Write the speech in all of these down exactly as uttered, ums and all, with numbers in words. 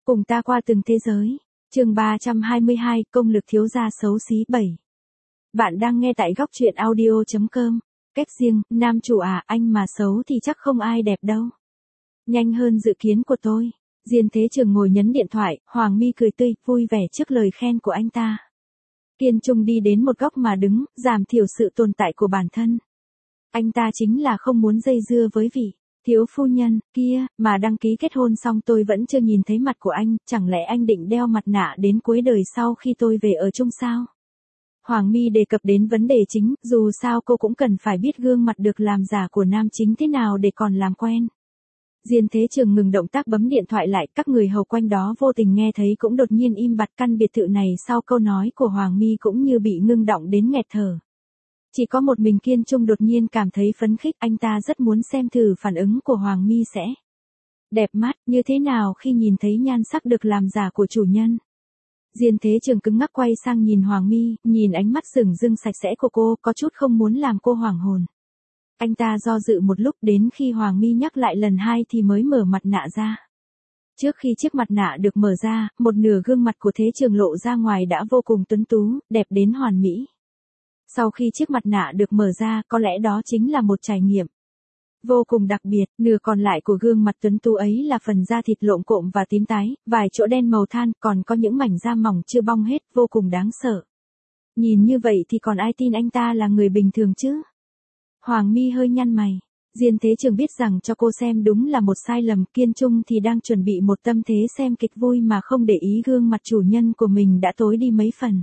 Cùng ta qua từng thế giới. Chương ba trăm hai mươi hai, công lực thiếu gia xấu xí bảy. Bạn đang nghe tại góc truyện audio chấm com. Cách riêng, nam chủ à, anh mà xấu thì chắc không ai đẹp đâu. Nhanh hơn dự kiến của tôi. Diên Thế Trường ngồi nhấn điện thoại, Hoàng My cười tươi, vui vẻ trước lời khen của anh ta. Kiên Trung đi đến một góc mà đứng, giảm thiểu sự tồn tại của bản thân. Anh ta chính là không muốn dây dưa với vị thiếu phu nhân kia, mà đăng ký kết hôn xong tôi vẫn chưa nhìn thấy mặt của anh, chẳng lẽ anh định đeo mặt nạ đến cuối đời sau khi tôi về ở chung sao? Hoàng My đề cập đến vấn đề chính, dù sao cô cũng cần phải biết gương mặt được làm giả của nam chính thế nào để còn làm quen. Diên Thế Trường ngừng động tác bấm điện thoại lại, các người hầu quanh đó vô tình nghe thấy cũng đột nhiên im bặt. Căn biệt thự này sau câu nói của Hoàng My cũng như bị ngưng động đến nghẹt thở. Chỉ có một mình Kiên Trung đột nhiên cảm thấy phấn khích, anh ta rất muốn xem thử phản ứng của Hoàng My sẽ đẹp mắt như thế nào khi nhìn thấy nhan sắc được làm giả của chủ nhân. Diên Thế Trường cứng ngắc quay sang nhìn Hoàng My, nhìn ánh mắt sừng sưng sạch sẽ của cô, có chút không muốn làm cô hoảng hồn. Anh ta do dự một lúc, đến khi Hoàng My nhắc lại lần hai thì mới mở mặt nạ ra. Trước khi chiếc mặt nạ được mở ra, một nửa gương mặt của Thế Trường lộ ra ngoài đã vô cùng tuấn tú, đẹp đến hoàn mỹ. Sau khi chiếc mặt nạ được mở ra, có lẽ đó chính là một trải nghiệm vô cùng đặc biệt. Nửa còn lại của gương mặt tuấn tú ấy là phần da thịt lộm cộm và tím tái, vài chỗ đen màu than, còn có những mảnh da mỏng chưa bong hết, vô cùng đáng sợ. Nhìn như vậy thì còn ai tin anh ta là người bình thường chứ? Hoàng My hơi nhăn mày. Diên Thế Trường biết rằng cho cô xem đúng là một sai lầm. Kiên Trung thì đang chuẩn bị một tâm thế xem kịch vui mà không để ý gương mặt chủ nhân của mình đã tối đi mấy phần.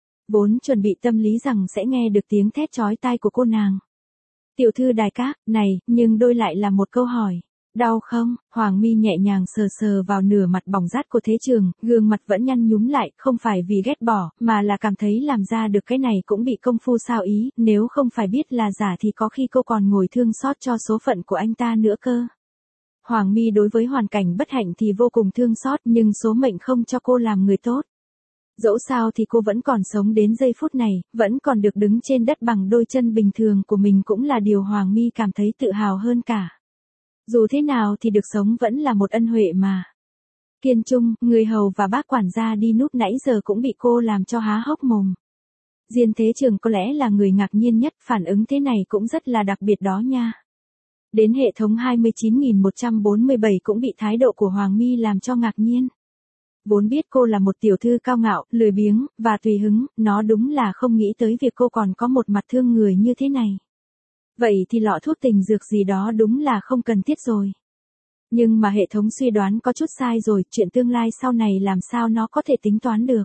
Vốn chuẩn bị tâm lý rằng sẽ nghe được tiếng thét chói tai của cô nàng. Tiểu thư Đài Các, này, nhưng đôi lại là một câu hỏi. Đau không? Hoàng My nhẹ nhàng sờ sờ vào nửa mặt bỏng rát của Thế Trường, gương mặt vẫn nhăn nhúm lại, không phải vì ghét bỏ, mà là cảm thấy làm ra được cái này cũng bị công phu sao ý, nếu không phải biết là giả thì có khi cô còn ngồi thương xót cho số phận của anh ta nữa cơ. Hoàng My đối với hoàn cảnh bất hạnh thì vô cùng thương xót, nhưng số mệnh không cho cô làm người tốt. Dẫu sao thì cô vẫn còn sống đến giây phút này, vẫn còn được đứng trên đất bằng đôi chân bình thường của mình cũng là điều Hoàng My cảm thấy tự hào hơn cả. Dù thế nào thì được sống vẫn là một ân huệ mà. Kiên Trung, người hầu và bác quản gia đi núp nãy giờ cũng bị cô làm cho há hốc mồm. Diên Thế Trường có lẽ là người ngạc nhiên nhất, phản ứng thế này cũng rất là đặc biệt đó nha. Đến hệ thống hai mươi chín nghìn một trăm bốn mươi bảy cũng bị thái độ của Hoàng My làm cho ngạc nhiên. Vốn biết cô là một tiểu thư cao ngạo, lười biếng, và tùy hứng, nó đúng là không nghĩ tới việc cô còn có một mặt thương người như thế này. Vậy thì lọ thuốc tình dược gì đó đúng là không cần thiết rồi. Nhưng mà hệ thống suy đoán có chút sai rồi, chuyện tương lai sau này làm sao nó có thể tính toán được.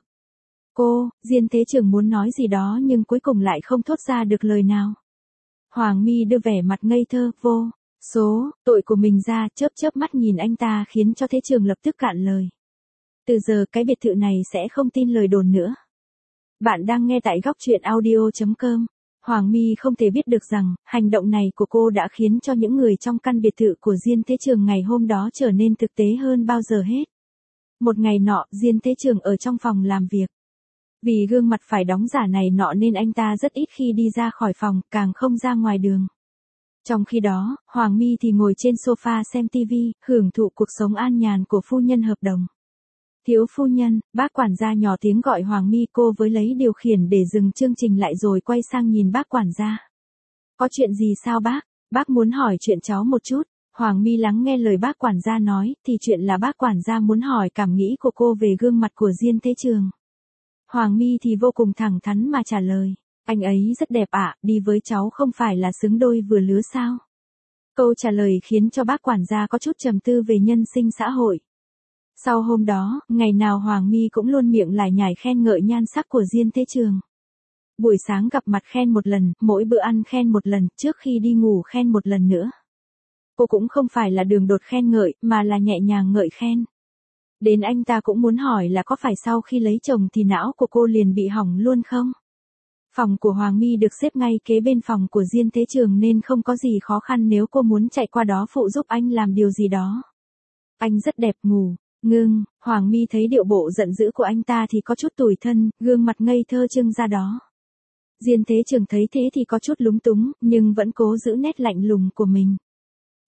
Cô, Diên Thế Trường muốn nói gì đó nhưng cuối cùng lại không thốt ra được lời nào. Hoàng My đưa vẻ mặt ngây thơ, vô số tội của mình ra, chớp chớp mắt nhìn anh ta khiến cho Thế Trường lập tức cạn lời. Từ giờ cái biệt thự này sẽ không tin lời đồn nữa. Bạn đang nghe tại góc truyện audio chấm com. Hoàng My không thể biết được rằng, hành động này của cô đã khiến cho những người trong căn biệt thự của Diên Thế Trường ngày hôm đó trở nên thực tế hơn bao giờ hết. Một ngày nọ, Diên Thế Trường ở trong phòng làm việc. Vì gương mặt phải đóng giả này nọ nên anh ta rất ít khi đi ra khỏi phòng, càng không ra ngoài đường. Trong khi đó, Hoàng My thì ngồi trên sofa xem tivi, hưởng thụ cuộc sống an nhàn của phu nhân hợp đồng. Thiếu phu nhân, bác quản gia nhỏ tiếng gọi Hoàng My, cô với lấy điều khiển để dừng chương trình lại rồi quay sang nhìn bác quản gia. Có chuyện gì sao bác? Bác muốn hỏi chuyện cháu một chút. Hoàng My lắng nghe lời bác quản gia nói, thì chuyện là bác quản gia muốn hỏi cảm nghĩ của cô về gương mặt của Diên Thế Trường. Hoàng My thì vô cùng thẳng thắn mà trả lời. Anh ấy rất đẹp ạ, đi với cháu không phải là xứng đôi vừa lứa sao? Câu trả lời khiến cho bác quản gia có chút trầm tư về nhân sinh xã hội. Sau hôm đó, ngày nào Hoàng My cũng luôn miệng lải nhải khen ngợi nhan sắc của Diên Thế Trường. Buổi sáng gặp mặt khen một lần, mỗi bữa ăn khen một lần, trước khi đi ngủ khen một lần nữa. Cô cũng không phải là đường đột khen ngợi, mà là nhẹ nhàng ngợi khen. Đến anh ta cũng muốn hỏi là có phải sau khi lấy chồng thì não của cô liền bị hỏng luôn không? Phòng của Hoàng My được xếp ngay kế bên phòng của Diên Thế Trường nên không có gì khó khăn nếu cô muốn chạy qua đó phụ giúp anh làm điều gì đó. Anh rất đẹp ngủ. Ngưng, Hoàng My thấy điệu bộ giận dữ của anh ta thì có chút tủi thân, gương mặt ngây thơ trưng ra đó. Diên Thế Trường thấy thế thì có chút lúng túng, nhưng vẫn cố giữ nét lạnh lùng của mình.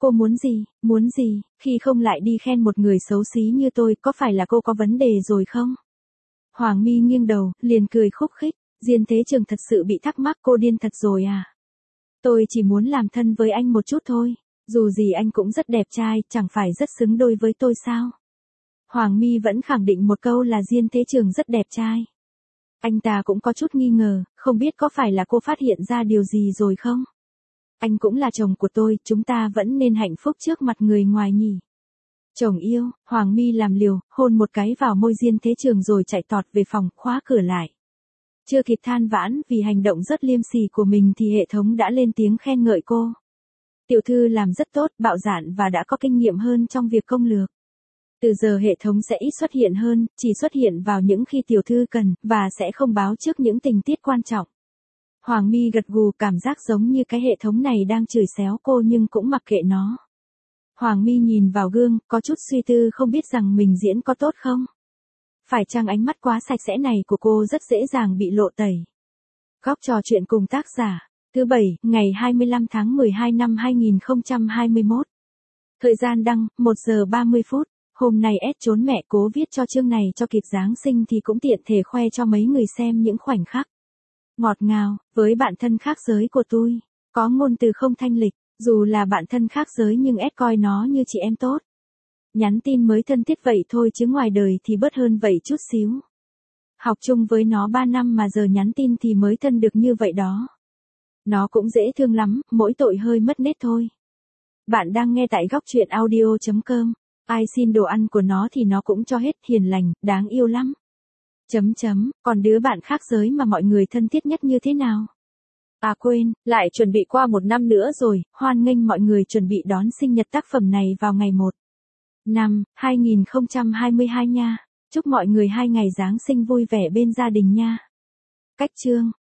Cô muốn gì, muốn gì, khi không lại đi khen một người xấu xí như tôi, có phải là cô có vấn đề rồi không? Hoàng My nghiêng đầu, liền cười khúc khích, Diên Thế Trường thật sự bị thắc mắc, cô điên thật rồi à? Tôi chỉ muốn làm thân với anh một chút thôi, dù gì anh cũng rất đẹp trai, chẳng phải rất xứng đôi với tôi sao? Hoàng My vẫn khẳng định một câu là Diên Thế Trường rất đẹp trai. Anh ta cũng có chút nghi ngờ, không biết có phải là cô phát hiện ra điều gì rồi không? Anh cũng là chồng của tôi, chúng ta vẫn nên hạnh phúc trước mặt người ngoài nhỉ. Chồng yêu, Hoàng My làm liều, hôn một cái vào môi Diên Thế Trường rồi chạy tọt về phòng, khóa cửa lại. Chưa kịp than vãn vì hành động rất liêm sỉ của mình thì hệ thống đã lên tiếng khen ngợi cô. Tiểu thư làm rất tốt, bạo dạn và đã có kinh nghiệm hơn trong việc công lược. Từ giờ hệ thống sẽ ít xuất hiện hơn, chỉ xuất hiện vào những khi tiểu thư cần, và sẽ không báo trước những tình tiết quan trọng. Hoàng My gật gù, cảm giác giống như cái hệ thống này đang chửi xéo cô nhưng cũng mặc kệ nó. Hoàng My nhìn vào gương, có chút suy tư không biết rằng mình diễn có tốt không. Phải chăng ánh mắt quá sạch sẽ này của cô rất dễ dàng bị lộ tẩy. Góc trò chuyện cùng tác giả. Thứ bảy, ngày hai mươi lăm tháng mười hai năm hai nghìn không trăm hai mươi mốt. Thời gian đăng, một giờ ba mươi phút. Hôm nay S trốn mẹ cố viết cho chương này cho kịp Giáng sinh thì cũng tiện thể khoe cho mấy người xem những khoảnh khắc ngọt ngào, với bạn thân khác giới của tôi. Có ngôn từ không thanh lịch, dù là bạn thân khác giới nhưng S coi nó như chị em tốt. Nhắn tin mới thân thiết vậy thôi chứ ngoài đời thì bớt hơn vậy chút xíu. Học chung với nó ba năm mà giờ nhắn tin thì mới thân được như vậy đó. Nó cũng dễ thương lắm, mỗi tội hơi mất nết thôi. Bạn đang nghe tại góc truyện audio chấm com. Ai xin đồ ăn của nó thì nó cũng cho hết, hiền lành, đáng yêu lắm. Chấm chấm, còn đứa bạn khác giới mà mọi người thân thiết nhất như thế nào? À quên, lại chuẩn bị qua một năm nữa rồi, hoan nghênh mọi người chuẩn bị đón sinh nhật tác phẩm này vào ngày một năm hai nghìn không trăm hai mươi hai nha. Chúc mọi người hai ngày Giáng sinh vui vẻ bên gia đình nha. Cách chương